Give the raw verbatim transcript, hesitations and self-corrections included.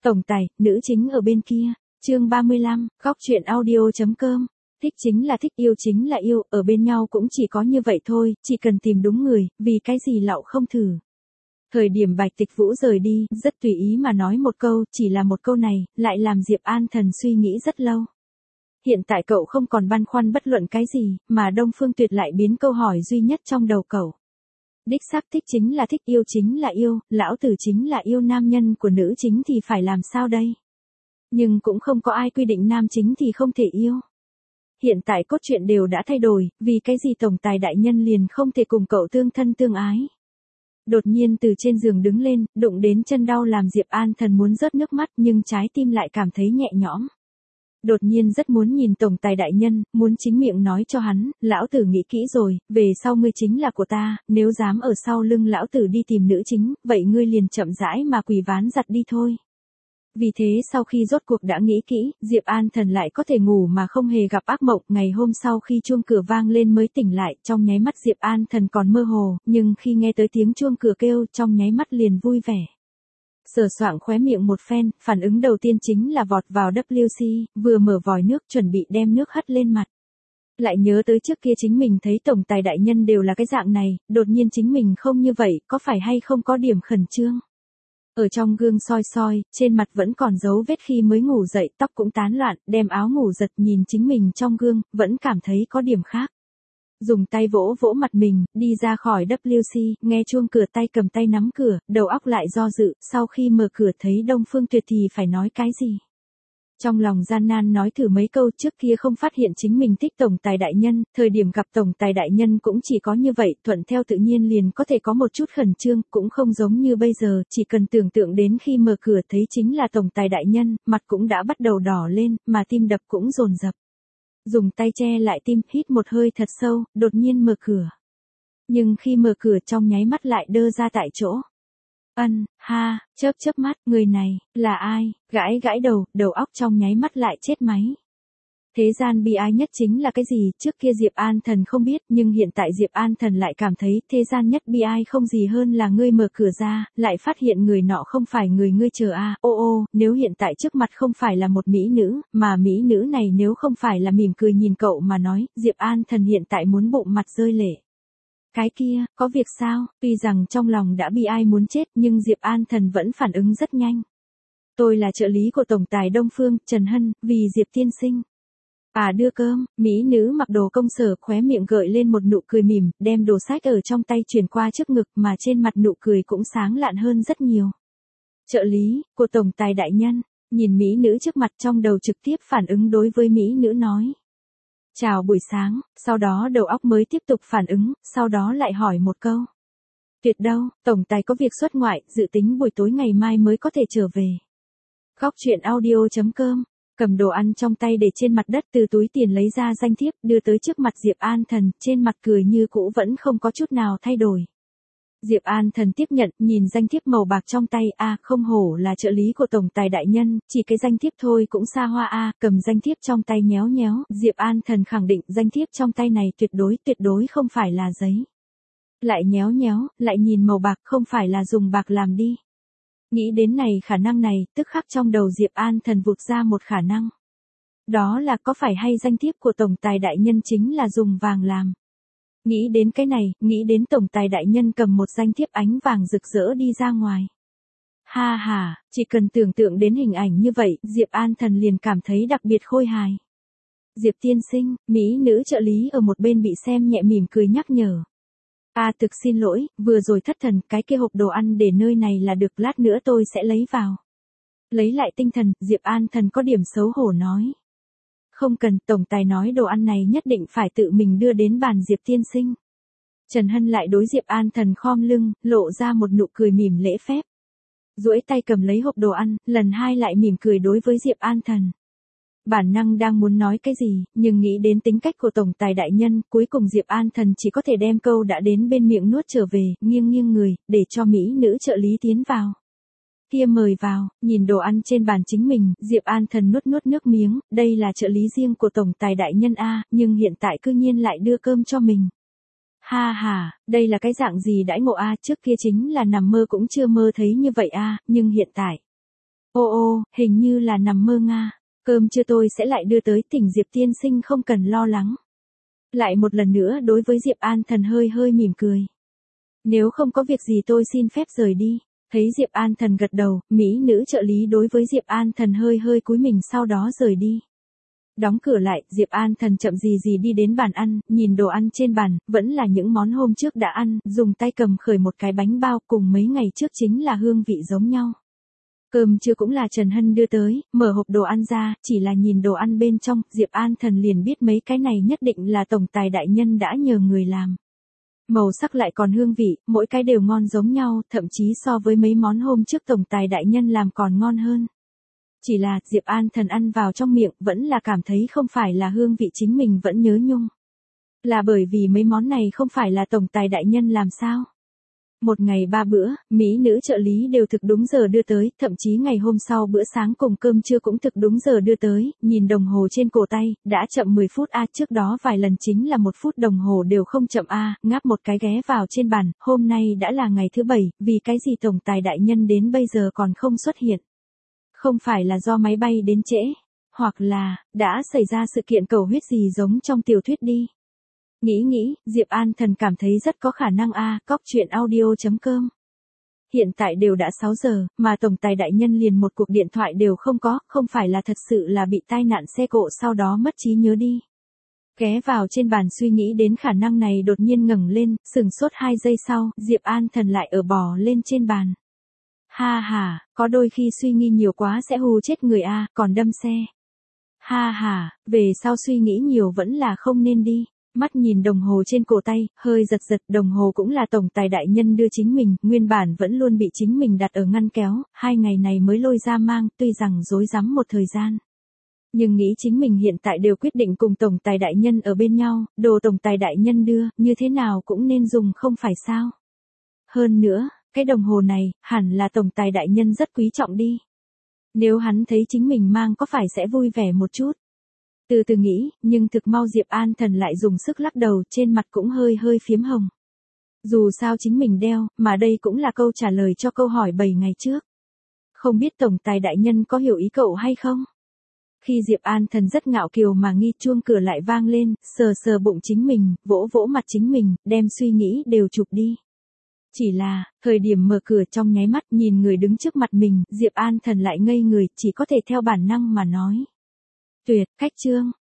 Tổng tài, nữ chính ở bên kia. Chương ba mươi lăm, góc truyện audio.com. Thích chính là thích, yêu chính là yêu, ở bên nhau cũng chỉ có như vậy thôi, chỉ cần tìm đúng người, vì cái gì lạo không thử. Thời điểm Bạch Tịch Vũ rời đi, rất tùy ý mà nói một câu, chỉ là một câu này, lại làm Diệp An Thần suy nghĩ rất lâu. Hiện tại cậu không còn băn khoăn bất luận cái gì, mà Đông Phương Tuyệt lại biến câu hỏi duy nhất trong đầu cậu. Đích xác thích chính là thích, yêu chính là yêu, lão tử chính là yêu nam nhân của nữ chính thì phải làm sao đây? Nhưng cũng không có ai quy định nam chính thì không thể yêu. Hiện tại cốt truyện đều đã thay đổi, vì cái gì tổng tài đại nhân liền không thể cùng cậu tương thân tương ái. Đột nhiên từ trên giường đứng lên, đụng đến chân đau làm Diệp An Thần muốn rớt nước mắt nhưng trái tim lại cảm thấy nhẹ nhõm. Đột nhiên rất muốn nhìn tổng tài đại nhân, muốn chính miệng nói cho hắn, lão tử nghĩ kỹ rồi, về sau ngươi chính là của ta, nếu dám ở sau lưng lão tử đi tìm nữ chính, vậy ngươi liền chậm rãi mà quỳ ván giặt đi thôi. Vì thế sau khi rốt cuộc đã nghĩ kỹ, Diệp An Thần lại có thể ngủ mà không hề gặp ác mộng. Ngày hôm sau khi chuông cửa vang lên mới tỉnh lại, trong nháy mắt Diệp An Thần còn mơ hồ, nhưng khi nghe tới tiếng chuông cửa kêu, trong nháy mắt liền vui vẻ. Sờ soạng khóe miệng một phen, phản ứng đầu tiên chính là vọt vào vê kép xê, vừa mở vòi nước chuẩn bị đem nước hất lên mặt. Lại nhớ tới trước kia chính mình thấy tổng tài đại nhân đều là cái dạng này, đột nhiên chính mình không như vậy, có phải hay không có điểm khẩn trương. Ở trong gương soi soi, trên mặt vẫn còn dấu vết khi mới ngủ dậy, tóc cũng tán loạn, đem áo ngủ giật nhìn chính mình trong gương, vẫn cảm thấy có điểm khác. Dùng tay vỗ vỗ mặt mình, đi ra khỏi vê kép xê, nghe chuông cửa tay cầm tay nắm cửa, đầu óc lại do dự, sau khi mở cửa thấy Đông Phương Tuyệt thì phải nói cái gì. Trong lòng gian nan nói thử mấy câu, trước kia không phát hiện chính mình thích tổng tài đại nhân, thời điểm gặp tổng tài đại nhân cũng chỉ có như vậy, thuận theo tự nhiên liền có thể có một chút khẩn trương, cũng không giống như bây giờ, chỉ cần tưởng tượng đến khi mở cửa thấy chính là tổng tài đại nhân, mặt cũng đã bắt đầu đỏ lên, mà tim đập cũng dồn dập. Dùng tay che lại tim, hít một hơi thật sâu, đột nhiên mở cửa. Nhưng khi mở cửa trong nháy mắt lại đơ ra tại chỗ. Ân, ha, chớp chớp mắt, người này, là ai, gãi gãi đầu, đầu óc trong nháy mắt lại chết máy. Thế gian bi ai nhất chính là cái gì, trước kia Diệp An Thần không biết, nhưng hiện tại Diệp An Thần lại cảm thấy, thế gian nhất bi ai không gì hơn là ngươi mở cửa ra, lại phát hiện người nọ không phải người ngươi chờ a, à. ô ô, nếu hiện tại trước mặt không phải là một mỹ nữ, mà mỹ nữ này nếu không phải là mỉm cười nhìn cậu mà nói, Diệp An Thần hiện tại muốn bụng mặt rơi lệ. Cái kia, có việc sao, tuy rằng trong lòng đã bi ai muốn chết nhưng Diệp An Thần vẫn phản ứng rất nhanh. Tôi là trợ lý của tổng tài Đông Phương, Trần Hân, vì Diệp tiên sinh. À đưa cơm, mỹ nữ mặc đồ công sở khóe miệng gợi lên một nụ cười mỉm, đem đồ sách ở trong tay chuyển qua trước ngực mà trên mặt nụ cười cũng sáng lạn hơn rất nhiều. Trợ lý, của tổng tài đại nhân, nhìn mỹ nữ trước mặt trong đầu trực tiếp phản ứng đối với mỹ nữ nói. Chào buổi sáng, sau đó đầu óc mới tiếp tục phản ứng, sau đó lại hỏi một câu. Tuyệt đâu, tổng tài có việc xuất ngoại, dự tính buổi tối ngày mai mới có thể trở về. Góc truyện audio.com, cầm đồ ăn trong tay để trên mặt đất từ túi tiền lấy ra danh thiếp, đưa tới trước mặt Diệp An Thần, trên mặt cười như cũ vẫn không có chút nào thay đổi. Diệp An Thần tiếp nhận, nhìn danh thiếp màu bạc trong tay, a à, không hổ là trợ lý của tổng tài đại nhân, chỉ cái danh thiếp thôi cũng xa hoa a, à, cầm danh thiếp trong tay nhéo nhéo, Diệp An Thần khẳng định danh thiếp trong tay này tuyệt đối, tuyệt đối không phải là giấy. Lại nhéo nhéo, lại nhìn màu bạc không phải là dùng bạc làm đi. Nghĩ đến này khả năng này, tức khắc trong đầu Diệp An Thần vụt ra một khả năng. Đó là có phải hay danh thiếp của tổng tài đại nhân chính là dùng vàng làm. Nghĩ đến cái này, nghĩ đến tổng tài đại nhân cầm một danh thiếp ánh vàng rực rỡ đi ra ngoài. Ha ha, chỉ cần tưởng tượng đến hình ảnh như vậy, Diệp An Thần liền cảm thấy đặc biệt khôi hài. Diệp tiên sinh, mỹ nữ trợ lý ở một bên bị xem nhẹ mỉm cười nhắc nhở. À thực xin lỗi, vừa rồi thất thần, cái kia hộp đồ ăn để nơi này là được, lát nữa tôi sẽ lấy vào. Lấy lại tinh thần, Diệp An Thần có điểm xấu hổ nói. Không cần, tổng tài nói đồ ăn này nhất định phải tự mình đưa đến bàn Diệp tiên sinh. Trần Hân lại đối Diệp An Thần khom lưng, lộ ra một nụ cười mỉm lễ phép. Duỗi tay cầm lấy hộp đồ ăn, lần hai lại mỉm cười đối với Diệp An Thần. Bản năng đang muốn nói cái gì, nhưng nghĩ đến tính cách của tổng tài đại nhân, cuối cùng Diệp An Thần chỉ có thể đem câu đã đến bên miệng nuốt trở về, nghiêng nghiêng người, để cho mỹ nữ trợ lý tiến vào. Kia mời vào, nhìn đồ ăn trên bàn chính mình, Diệp An Thần nuốt nuốt nước miếng, đây là trợ lý riêng của tổng tài đại nhân a, nhưng hiện tại cư nhiên lại đưa cơm cho mình. Ha ha, đây là cái dạng gì đãi ngộ a, trước kia chính là nằm mơ cũng chưa mơ thấy như vậy a, nhưng hiện tại. Ô ô, hình như là nằm mơ nga. Cơm trưa tôi sẽ lại đưa tới, tỉnh Diệp tiên sinh không cần lo lắng. Lại một lần nữa đối với Diệp An Thần hơi hơi mỉm cười. Nếu không có việc gì tôi xin phép rời đi. Thấy Diệp An Thần gật đầu, mỹ nữ trợ lý đối với Diệp An Thần hơi hơi cúi mình sau đó rời đi. Đóng cửa lại, Diệp An Thần chậm gì gì đi đến bàn ăn, nhìn đồ ăn trên bàn, vẫn là những món hôm trước đã ăn, dùng tay cầm khởi một cái bánh bao cùng mấy ngày trước chính là hương vị giống nhau. Cơm trưa cũng là Trần Hân đưa tới, mở hộp đồ ăn ra, chỉ là nhìn đồ ăn bên trong, Diệp An Thần liền biết mấy cái này nhất định là tổng tài đại nhân đã nhờ người làm. Màu sắc lại còn hương vị, mỗi cái đều ngon giống nhau, thậm chí so với mấy món hôm trước tổng tài đại nhân làm còn ngon hơn. Chỉ là, Diệp An Thần ăn vào trong miệng, vẫn là cảm thấy không phải là hương vị chính mình vẫn nhớ nhung. Là bởi vì mấy món này không phải là tổng tài đại nhân làm sao? Một ngày ba bữa, mỹ nữ trợ lý đều thực đúng giờ đưa tới, thậm chí ngày hôm sau bữa sáng cùng cơm trưa cũng thực đúng giờ đưa tới, nhìn đồng hồ trên cổ tay, đã chậm mười phút a, trước đó vài lần chính là một phút đồng hồ đều không chậm a, ngáp một cái ghé vào trên bàn, hôm nay đã là ngày thứ bảy, vì cái gì tổng tài đại nhân đến bây giờ còn không xuất hiện. Không phải là do máy bay đến trễ, hoặc là, đã xảy ra sự kiện cầu huyết gì giống trong tiểu thuyết đi. Nghĩ nghĩ, Diệp An Thần cảm thấy rất có khả năng a, cóc truyện audio chấm com. Hiện tại đều đã sáu giờ, mà tổng tài đại nhân liền một cuộc điện thoại đều không có, không phải là thật sự là bị tai nạn xe cộ sau đó mất trí nhớ đi. Ghé vào trên bàn suy nghĩ đến khả năng này đột nhiên ngẩng lên, sừng sốt hai giây sau, Diệp An Thần lại ở bò lên trên bàn. Ha ha, có đôi khi suy nghĩ nhiều quá sẽ hù chết người a, còn đâm xe. Ha ha, về sau suy nghĩ nhiều vẫn là không nên đi. Mắt nhìn đồng hồ trên cổ tay, hơi giật giật, đồng hồ cũng là tổng tài đại nhân đưa chính mình, nguyên bản vẫn luôn bị chính mình đặt ở ngăn kéo, hai ngày này mới lôi ra mang, tuy rằng rối rắm một thời gian. Nhưng nghĩ chính mình hiện tại đều quyết định cùng tổng tài đại nhân ở bên nhau, đồ tổng tài đại nhân đưa, như thế nào cũng nên dùng không phải sao. Hơn nữa, cái đồng hồ này, hẳn là tổng tài đại nhân rất quý trọng đi. Nếu hắn thấy chính mình mang có phải sẽ vui vẻ một chút. Từ từ nghĩ, nhưng thực mau Diệp An Thần lại dùng sức lắc đầu, trên mặt cũng hơi hơi phiếm hồng. Dù sao chính mình đeo, mà đây cũng là câu trả lời cho câu hỏi bảy ngày trước. Không biết tổng tài đại nhân có hiểu ý cậu hay không? Khi Diệp An Thần rất ngạo kiều mà nghi, chuông cửa lại vang lên, sờ sờ bụng chính mình, vỗ vỗ mặt chính mình, đem suy nghĩ đều chụp đi. Chỉ là, thời điểm mở cửa trong nháy mắt nhìn người đứng trước mặt mình, Diệp An Thần lại ngây người, chỉ có thể theo bản năng mà nói. Tuyệt, khách trương,